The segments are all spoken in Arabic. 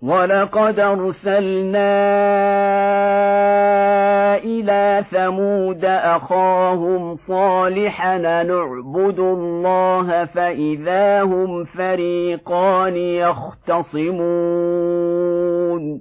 وَلَقَدْ أَرْسَلْنَا إِلَىٰ ثَمُودَ أَخَاهُمْ صَالِحًا أَنِ اعْبُدُوا اللَّهَ فَإِذَا هُمْ فَرِيقَانِ يَخْتَصِمُونَ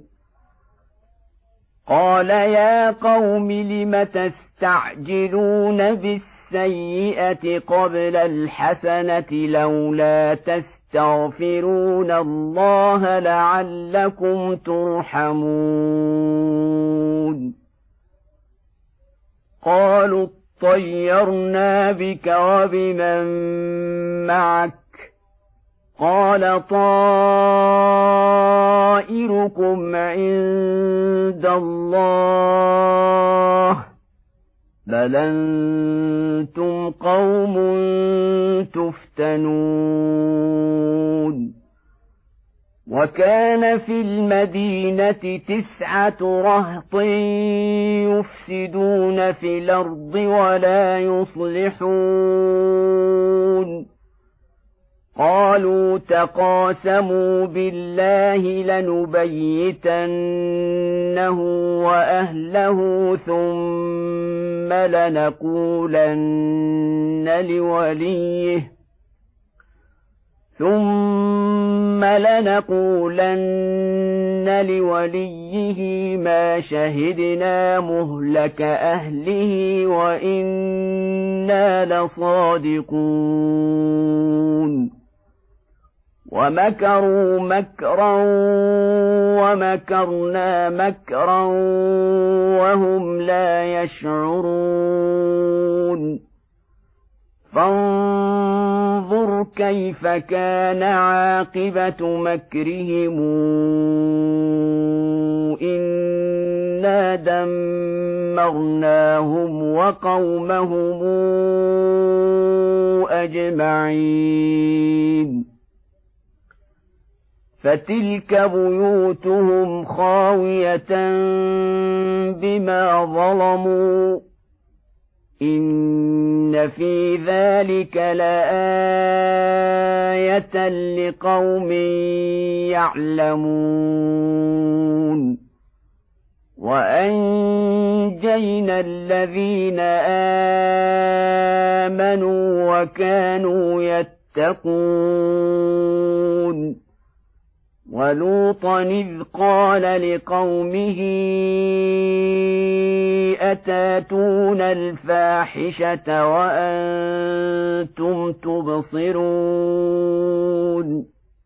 قَالَ يَا قَوْمِ لِمَ تَسْتَعْجِلُونَ بِالسَّيِّئَةِ قَبْلَ الْحَسَنَةِ لَوْلَا تَسْتَغْفِرُونَ اللَّهَ لَعَلَّكُمْ تُرْحَمُونَ قالوا اطَّيَّرْنَا بِكَ وَبِمَن مَّعَكَ قال طائركم عند الله بل أنتم قوم تفتنون وكان في المدينة 9 رهط يفسدون في الأرض ولا يصلحون قالوا تقاسموا بالله لنبيتنه وأهله ثم لنقولن لوليه ما شهدنا مهلك أهله وإنا لصادقون ومكروا مكرا ومكرنا مكرا وهم لا يشعرون فانظر كيف كان عاقبة مكرهم إنا دمرناهم وقومهم أجمعين فتلك بيوتهم خاوية بما ظلموا إن في ذلك لآية لقوم يعلمون وأنجينا الذين آمنوا وكانوا يتقون ولوطا إذ قال لقومه أتاتون الفاحشة وأنتم تبصرون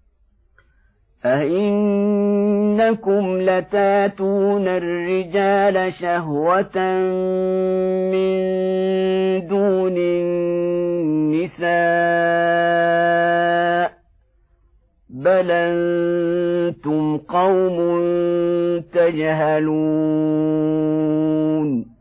أئنكم لتاتون الرجال شهوة من دون النساء بل أنتم قوم تجهلون